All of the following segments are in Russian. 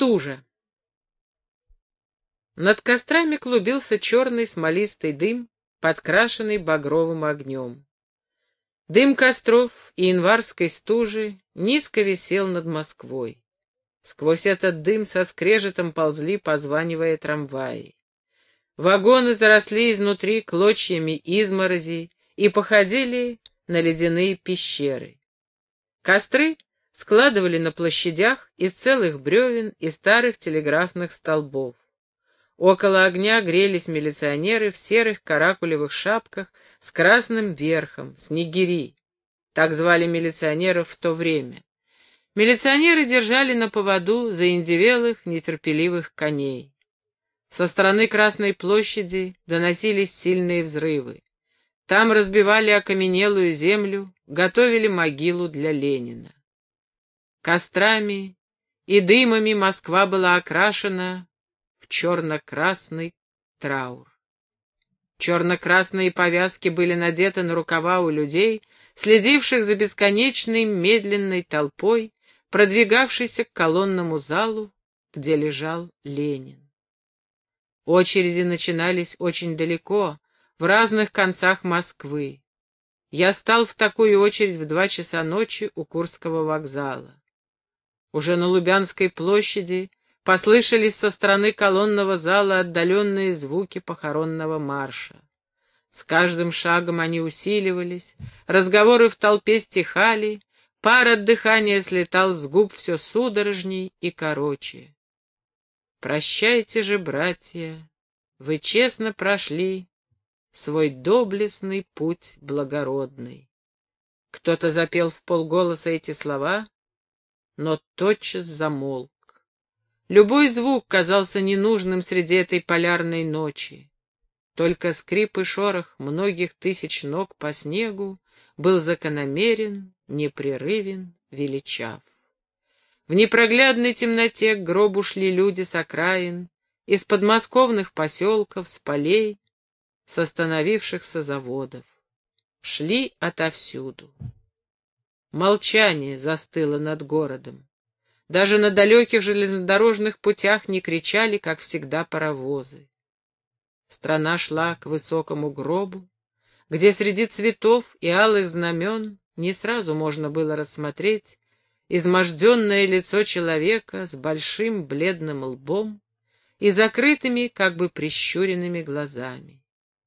Стужа. Над кострами клубился черный смолистый дым, подкрашенный багровым огнем. Дым костров и январской стужи низко висел над Москвой. Сквозь этот дым со скрежетом ползли, позванивая трамваи. Вагоны заросли изнутри клочьями изморози и походили на ледяные пещеры. Костры складывали на площадях из целых бревен и старых телеграфных столбов. Около огня грелись милиционеры в серых каракулевых шапках с красным верхом, снегири. Так звали милиционеров в то время. Милиционеры держали на поводу заиндевелых, нетерпеливых коней. Со стороны Красной площади доносились сильные взрывы. Там разбивали окаменелую землю, готовили могилу для Ленина. Кострами и дымами Москва была окрашена в черно-красный траур. Черно-красные повязки были надеты на рукава у людей, следивших за бесконечной медленной толпой, продвигавшейся к колонному залу, где лежал Ленин. Очереди начинались очень далеко, в разных концах Москвы. Я стал в такую очередь в 2 часа ночи у Курского вокзала. Уже на Лубянской площади послышались со стороны колонного зала отдаленные звуки похоронного марша. С каждым шагом они усиливались, разговоры в толпе стихали, пар от дыхания слетал с губ все судорожней и короче. Прощайте же, братья, вы честно прошли свой доблестный путь благородный. Кто-то запел вполголоса эти слова, но тотчас замолк. Любой звук казался ненужным среди этой полярной ночи. Только скрип и шорох многих тысяч ног по снегу был закономерен, непрерывен, величав. В непроглядной темноте к гробу шли люди с окраин, из подмосковных поселков, с полей, с остановившихся заводов. Шли отовсюду. Молчание застыло над городом. Даже на далеких железнодорожных путях не кричали, как всегда, паровозы. Страна шла к высокому гробу, где среди цветов и алых знамен не сразу можно было рассмотреть изможденное лицо человека с большим бледным лбом и закрытыми, как бы прищуренными глазами.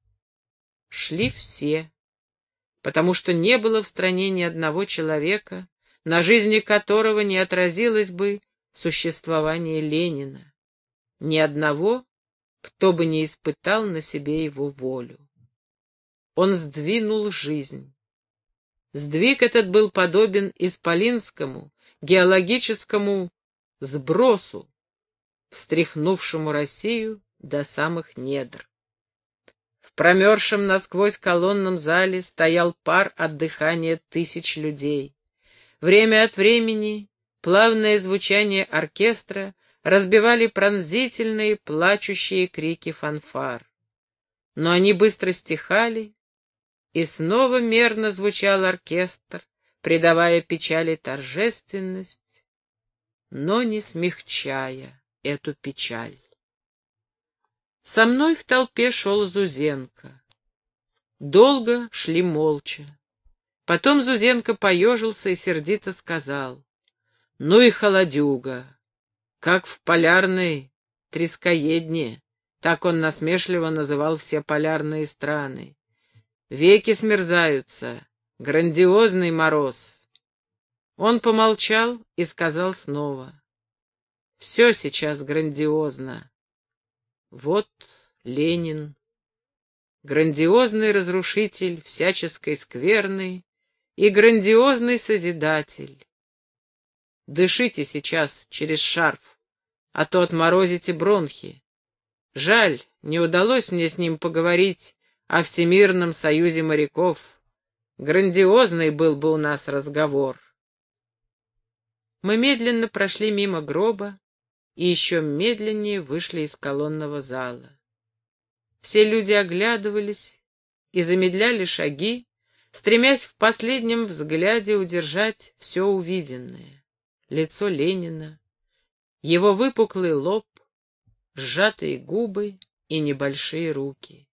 Шли все, потому что не было в стране ни одного человека, на жизни которого не отразилось бы существование Ленина, ни одного, кто бы не испытал на себе его волю. Он сдвинул жизнь. Сдвиг этот был подобен исполинскому геологическому сбросу, встряхнувшему Россию до самых недр. В промерзшем насквозь колонном зале стоял пар от дыхания тысяч людей. Время от времени плавное звучание оркестра разбивали пронзительные, плачущие крики фанфар. Но они быстро стихали, и снова мерно звучал оркестр, придавая печали торжественность, но не смягчая эту печаль. Со мной в толпе шел Зузенко. Долго шли молча. Потом Зузенко поежился и сердито сказал: «Ну и холодюга! Как в полярной трескоедне!» Так он насмешливо называл все полярные страны. «Веки смерзаются, грандиозный мороз!» Он помолчал и сказал снова: «Все сейчас грандиозно. Вот Ленин, грандиозный разрушитель всяческой скверны и грандиозный созидатель. Дышите сейчас через шарф, а то отморозите бронхи. Жаль, не удалось мне с ним поговорить о Всемирном союзе моряков. Грандиозный был бы у нас разговор». Мы медленно прошли мимо гроба и еще медленнее вышли из колонного зала. Все люди оглядывались и замедляли шаги, стремясь в последнем взгляде удержать все увиденное. Лицо Ленина, его выпуклый лоб, сжатые губы и небольшие руки.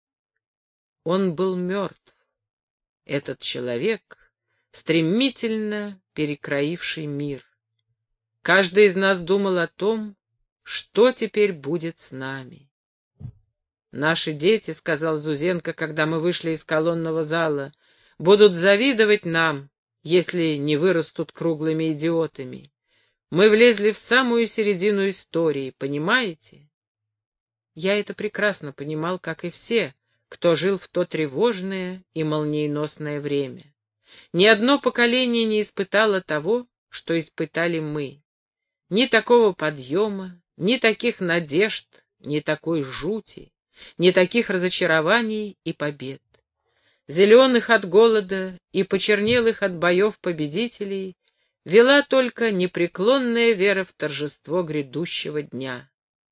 Он был мертв, этот человек, стремительно перекроивший мир. Каждый из нас думал о том, что теперь будет с нами. «Наши дети, — сказал Зузенко, когда мы вышли из колонного зала, — будут завидовать нам, если не вырастут круглыми идиотами. Мы влезли в самую середину истории, понимаете?» Я это прекрасно понимал, как и все, кто жил в то тревожное и молниеносное время. Ни одно поколение не испытало того, что испытали мы. Ни такого подъема, ни таких надежд, ни такой жути, ни таких разочарований и побед. Зеленых от голода и почернелых от боев победителей вела только непреклонная вера в торжество грядущего дня.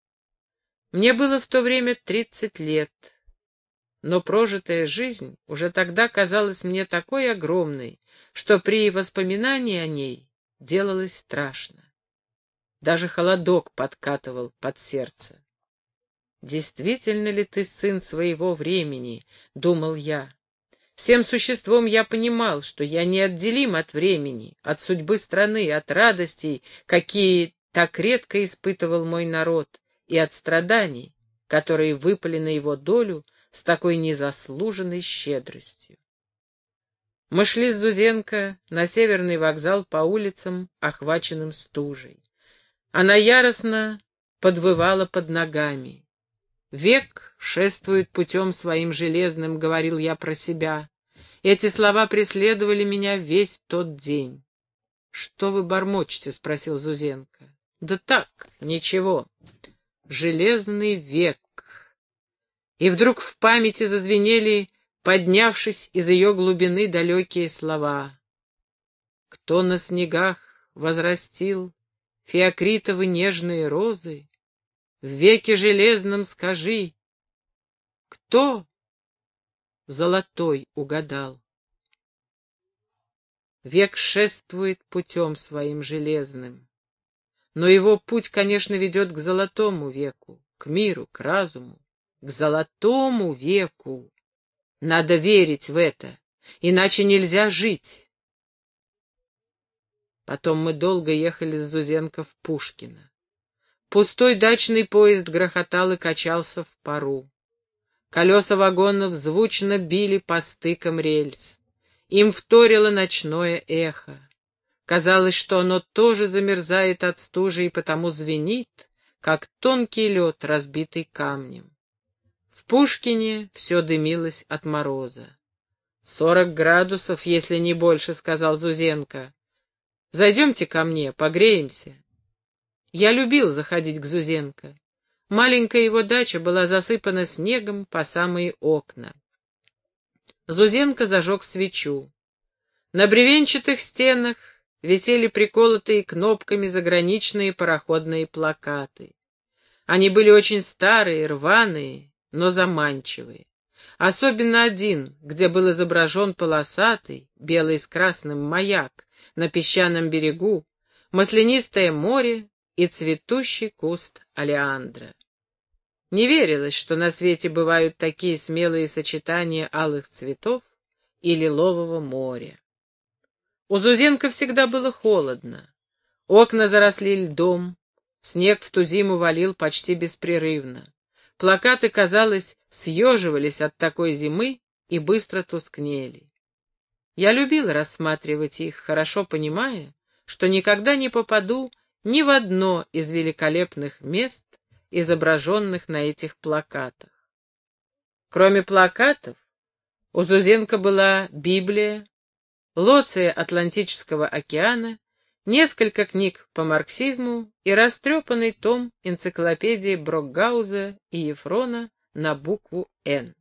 Мне было в то время 30 лет, но прожитая жизнь уже тогда казалась мне такой огромной, что при воспоминании о ней делалось страшно. Даже холодок подкатывал под сердце. «Действительно ли ты сын своего времени?» — думал я. Всем существом я понимал, что я неотделим от времени, от судьбы страны, от радостей, какие так редко испытывал мой народ, и от страданий, которые выпали на его долю с такой незаслуженной щедростью. Мы шли с Зузенко на Северный вокзал по улицам, охваченным стужей. Она яростно подвывала под ногами. «Век шествует путем своим железным», — говорил я про себя. Эти слова преследовали меня весь тот день. «Что вы бормочете?» — спросил Зузенко. «Да так, ничего. Железный век». И вдруг в памяти зазвенели, поднявшись из ее глубины, далекие слова. «Кто на снегах возрастил фиокритовы нежные розы, в веке железном скажи, кто золотой угадал?» Век шествует путем своим железным, но его путь, конечно, ведет к золотому веку, к миру, к разуму, к золотому веку. Надо верить в это, иначе нельзя жить. Потом мы долго ехали с Зузенко в Пушкино. Пустой дачный поезд грохотал и качался в пару. Колеса вагонов звучно били по стыкам рельс. Им вторило ночное эхо. Казалось, что оно тоже замерзает от стужи и потому звенит, как тонкий лед, разбитый камнем. В Пушкине все дымилось от мороза. 40 градусов, если не больше, — сказал Зузенко. Зайдемте ко мне, погреемся. Я любил заходить к Зузенко. Маленькая его дача была засыпана снегом по самые окна. Зузенко зажег свечу. На бревенчатых стенах висели приколотые кнопками заграничные пароходные плакаты. Они были очень старые, рваные, но заманчивые. Особенно один, где был изображен полосатый, белый с красным маяк, на песчаном берегу, маслянистое море и цветущий куст олеандра. Не верилось, что на свете бывают такие смелые сочетания алых цветов и лилового моря. У Зузенко всегда было холодно. Окна заросли льдом, снег в ту зиму валил почти беспрерывно. Плакаты, казалось, съеживались от такой зимы и быстро тускнели. Я любил рассматривать их, хорошо понимая, что никогда не попаду ни в одно из великолепных мест, изображенных на этих плакатах. Кроме плакатов, у Зузенко была Библия, Лоция Атлантического океана, несколько книг по марксизму и растрепанный том энциклопедии Брокгауза и Ефрона на букву «Н».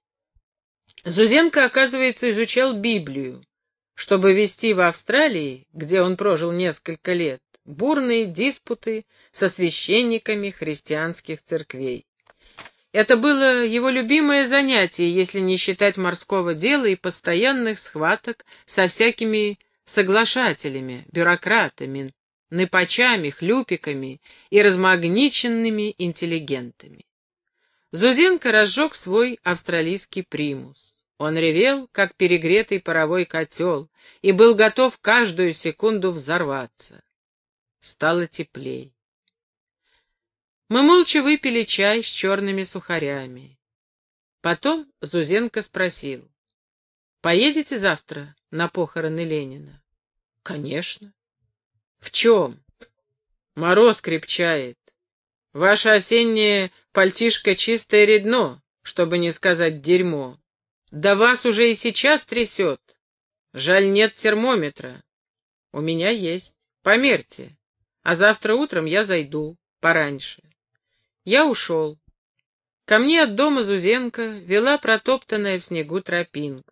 Зузенко, оказывается, изучал Библию, чтобы вести в Австралии, где он прожил несколько лет, бурные диспуты со священниками христианских церквей. Это было его любимое занятие, если не считать морского дела и постоянных схваток со всякими соглашателями, бюрократами, напачами, хлюпиками и размагниченными интеллигентами. Зузенко разжег свой австралийский примус. Он ревел, как перегретый паровой котел, и был готов каждую секунду взорваться. Стало теплей. Мы молча выпили чай с черными сухарями. Потом Зузенко спросил: «Поедете завтра на похороны Ленина?» «Конечно». «В чем?» «Мороз крепчает. Ваше осеннее пальтишко чистое редно, чтобы не сказать дерьмо. Да вас уже и сейчас трясет. Жаль, нет термометра. У меня есть. Померьте. А завтра утром я зайду пораньше». Я ушел. Ко мне от дома Зузенко вела протоптанная в снегу тропинка.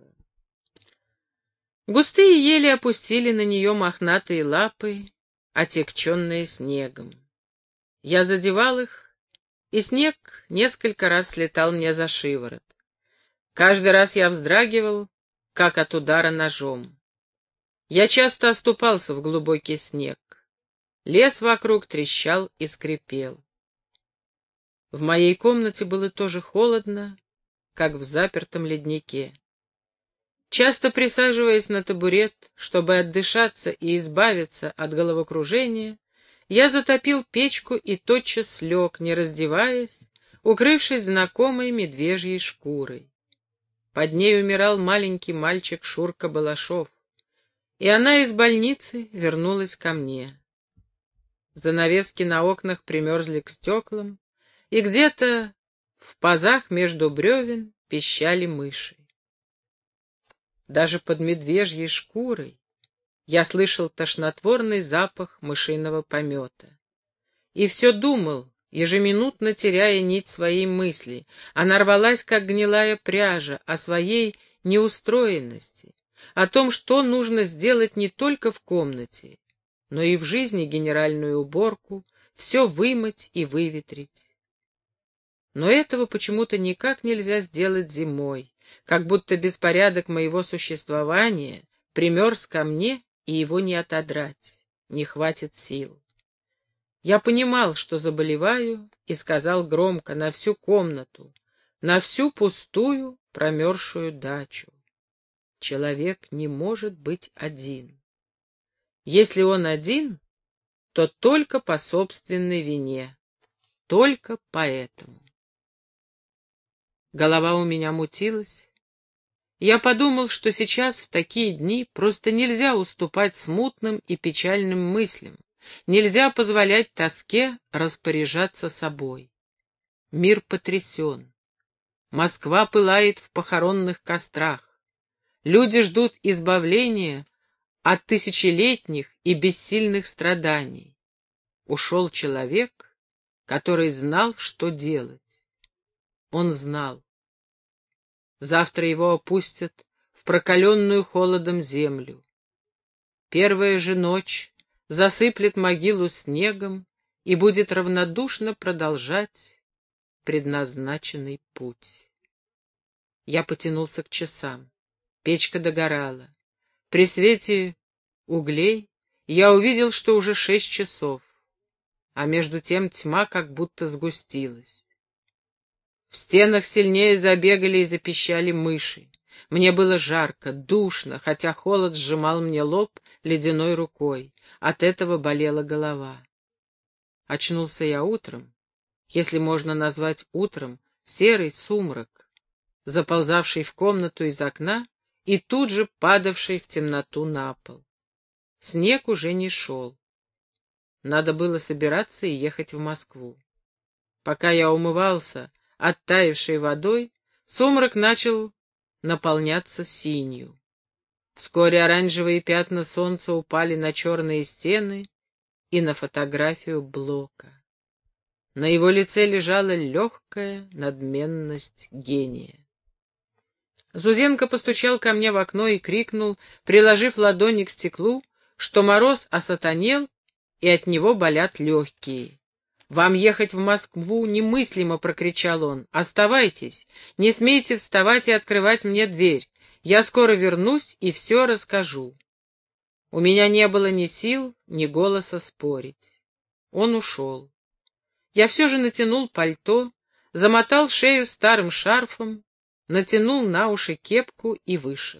Густые ели опустили на нее мохнатые лапы, отягченные снегом. Я задевал их, и снег несколько раз слетал мне за шиворот. Каждый раз я вздрагивал, как от удара ножом. Я часто оступался в глубокий снег. Лес вокруг трещал и скрипел. В моей комнате было тоже холодно, как в запертом леднике. Часто присаживаясь на табурет, чтобы отдышаться и избавиться от головокружения, я затопил печку и тотчас лег, не раздеваясь, укрывшись знакомой медвежьей шкурой. Под ней умирал маленький мальчик Шурка Балашов, и она из больницы вернулась ко мне. Занавески на окнах примерзли к стеклам, и где-то в пазах между бревен пищали мыши. Даже под медвежьей шкурой я слышал тошнотворный запах мышиного помета. И все думал, ежеминутно теряя нить своей мысли. Она рвалась, как гнилая пряжа, о своей неустроенности, о том, что нужно сделать не только в комнате, но и в жизни генеральную уборку, все вымыть и выветрить. Но этого почему-то никак нельзя сделать зимой, как будто беспорядок моего существования примерз ко мне, и его не отодрать, не хватит сил. Я понимал, что заболеваю, и сказал громко на всю комнату, на всю пустую промерзшую дачу: человек не может быть один. Если он один, то только по собственной вине, только поэтому. Голова у меня мутилась. Я подумал, что сейчас в такие дни просто нельзя уступать смутным и печальным мыслям, нельзя позволять тоске распоряжаться собой. Мир потрясен. Москва пылает в похоронных кострах. Люди ждут избавления от тысячелетних и бессильных страданий. Ушел человек, который знал, что делать. Он знал. Завтра его опустят в прокаленную холодом землю. Первая же ночь засыплет могилу снегом и будет равнодушно продолжать предназначенный путь. Я потянулся к часам. Печка догорала. При свете углей я увидел, что уже 6 часов, а между тем тьма как будто сгустилась. В стенах сильнее забегали и запищали мыши. Мне было жарко, душно, хотя холод сжимал мне лоб ледяной рукой. От этого болела голова. Очнулся я утром, если можно назвать утром, серый сумрак, заползавший в комнату из окна и тут же падавший в темноту на пол. Снег уже не шел. Надо было собираться и ехать в Москву. Пока я умывался оттаившей водой, сумрак начал наполняться синью. Вскоре оранжевые пятна солнца упали на черные стены и на фотографию Блока. На его лице лежала легкая надменность гения. Зузенко постучал ко мне в окно и крикнул, приложив ладони к стеклу, что мороз осатанел и от него болят легкие. «Вам ехать в Москву немыслимо!» — прокричал он. «Оставайтесь! Не смейте вставать и открывать мне дверь! Я скоро вернусь и все расскажу!» У меня не было ни сил, ни голоса спорить. Он ушел. Я все же натянул пальто, замотал шею старым шарфом, натянул на уши кепку и вышел.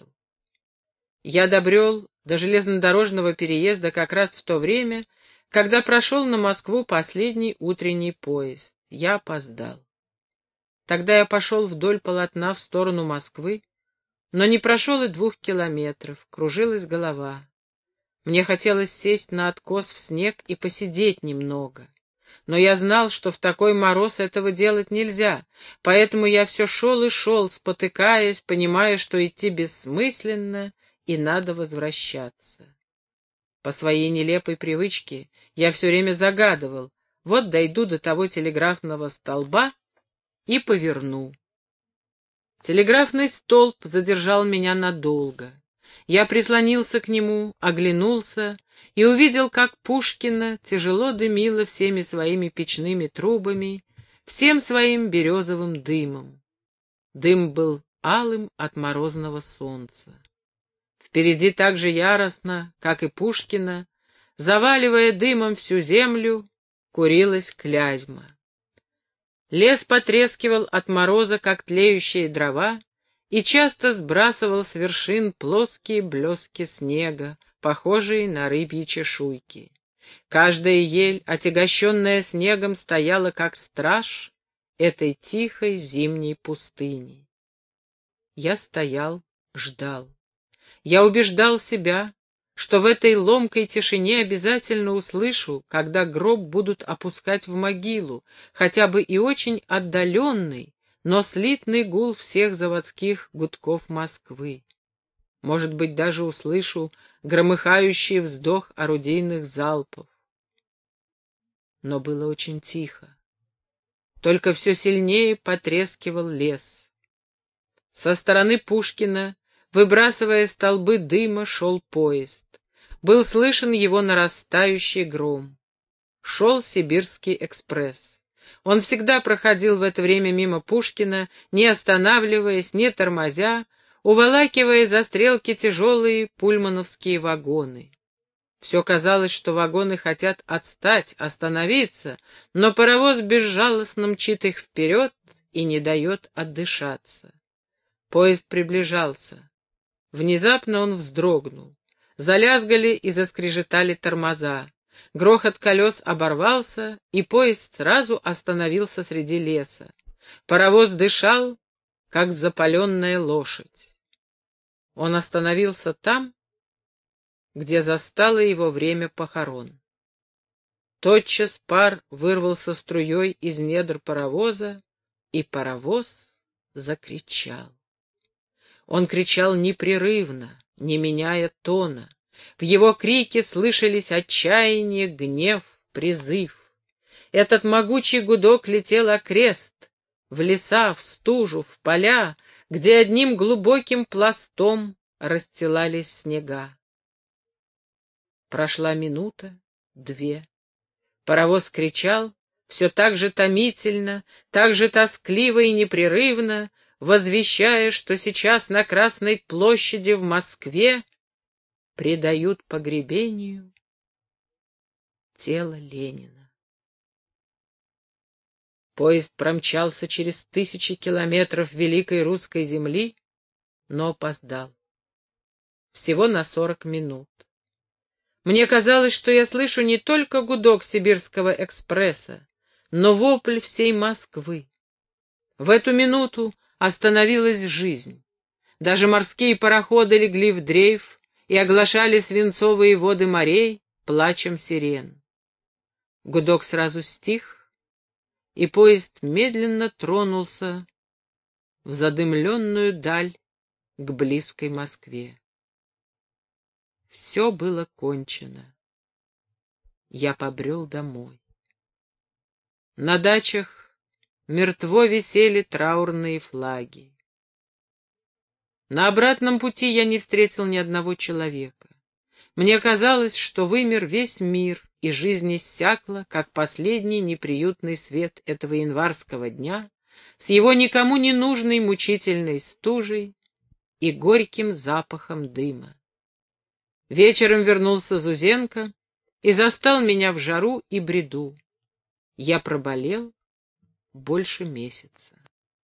Я добрел до железнодорожного переезда как раз в то время, когда прошел на Москву последний утренний поезд. Я опоздал. Тогда я пошел вдоль полотна в сторону Москвы, но не прошел и 2 километров, кружилась голова. Мне хотелось сесть на откос в снег и посидеть немного. Но я знал, что в такой мороз этого делать нельзя, поэтому я все шел и шел, спотыкаясь, понимая, что идти бессмысленно и надо возвращаться. По своей нелепой привычке я все время загадывал: вот дойду до того телеграфного столба и поверну. Телеграфный столб задержал меня надолго. Я прислонился к нему, оглянулся и увидел, как Пушкино тяжело дымило всеми своими печными трубами, всем своим березовым дымом. Дым был алым от морозного солнца. Впереди так же яростно, как и Пушкино, заваливая дымом всю землю, курилась Клязьма. Лес потрескивал от мороза, как тлеющие дрова, и часто сбрасывал с вершин плоские блески снега, похожие на рыбьи чешуйки. Каждая ель, отягощенная снегом, стояла как страж этой тихой зимней пустыни. Я стоял, ждал. Я убеждал себя, что в этой ломкой тишине обязательно услышу, когда гроб будут опускать в могилу, хотя бы и очень отдаленный, но слитный гул всех заводских гудков Москвы. Может быть, даже услышу громыхающий вздох орудийных залпов. Но было очень тихо. Только все сильнее потрескивал лес. Со стороны Пушкина, выбрасывая столбы дыма, шел поезд. Был слышен его нарастающий гром. Шел Сибирский экспресс. Он всегда проходил в это время мимо Пушкина, не останавливаясь, не тормозя, уволакивая за стрелки тяжелые пульмановские вагоны. Все казалось, что вагоны хотят отстать, остановиться, но паровоз безжалостно мчит их вперед и не дает отдышаться. Поезд приближался. Внезапно он вздрогнул. Залязгали и заскрежетали тормоза. Грохот колес оборвался, и поезд сразу остановился среди леса. Паровоз дышал, как запаленная лошадь. Он остановился там, где застало его время похорон. Тотчас пар вырвался струей из недр паровоза, и паровоз закричал. Он кричал непрерывно, не меняя тона. В его крике слышались отчаяние, гнев, призыв. Этот могучий гудок летел окрест, в леса, в стужу, в поля, где одним глубоким пластом расстилались снега. Прошла минута, 2. Паровоз кричал, все так же томительно, так же тоскливо и непрерывно, возвещая, что сейчас на Красной площади в Москве предают погребению тело Ленина. Поезд промчался через 1000 километров великой русской земли, но опоздал. Всего на 40 минут. Мне казалось, что я слышу не только гудок Сибирского экспресса, но вопль всей Москвы. В эту минуту остановилась жизнь. Даже морские пароходы легли в дрейф и оглашали свинцовые воды морей плачем сирен. Гудок сразу стих, и поезд медленно тронулся в задымленную даль к близкой Москве. Все было кончено. Я побрел домой. На дачах мертво висели траурные флаги. На обратном пути я не встретил ни одного человека. Мне казалось, что вымер весь мир, и жизнь иссякла, как последний неприютный свет этого январского дня с его никому не нужной мучительной стужей и горьким запахом дыма. Вечером вернулся Зузенко и застал меня в жару и бреду. Я проболел больше месяца.